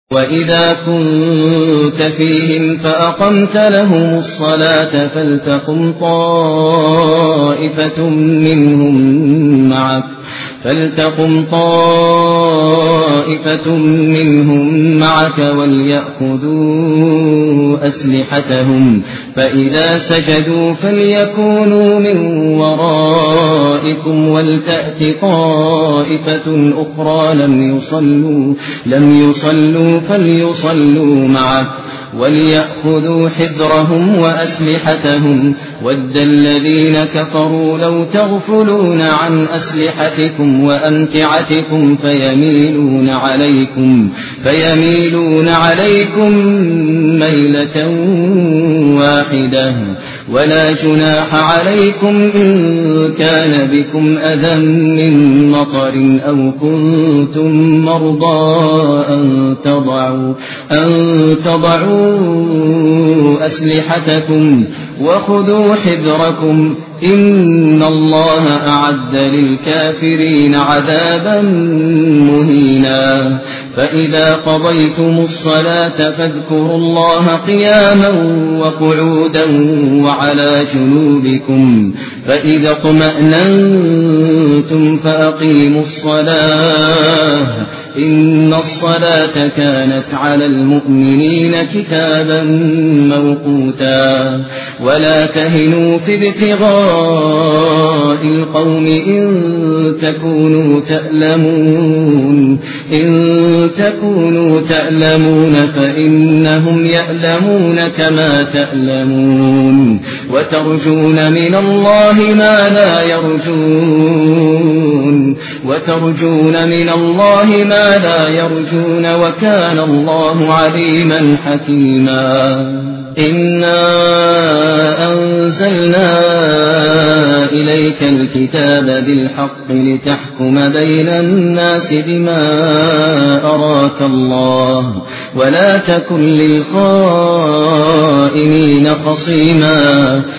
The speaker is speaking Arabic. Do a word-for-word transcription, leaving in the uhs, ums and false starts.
وإذا كنت فيهم فأقمت لهم الصلاة فلتقم طائفة منهم معك فلتقم طائفة منهم معك وليأخذوا أسلحتهم فإذا سجدوا فليكونوا من ورائكم ولتأت طائفة أخرى لم يصلوا لم يصلوا فليصلوا معك وليأخذوا حذرهم وأسلحتهم ود الذين كفروا لو تغفلون عن أسلحتكم وأمتعتكم فيميلون عليكم فيميلون عليكم ميلة واحدة ولا جناح عليكم إن كان بكم أذى من مطر أو كنتم مرضى أن تضعوا أن تضعوا أسلحتكم وخذوا حذركم إن الله أعد للكافرين عذابا مهينا فإذا قضيتم الصلاة فاذكروا الله قياما وقعودا وعلى جنوبكم فإذا اطمأننتم فأقيموا الصلاة إن الصلاة كانت على المؤمنين كتابا موقوتا ولا تهنوا في ابتغاء القوم إن تكونوا تألمون إن تكونوا تألمون فإنهم يألمون كما تألمون وترجون من الله ما لا يرجون وترجون من الله ما لا يرجون وكان الله عليما حكيما إنا أنزلنا إليك الكتاب بالحق لتحكم بين الناس بما أراك الله ولا تكن للخائنين خصيما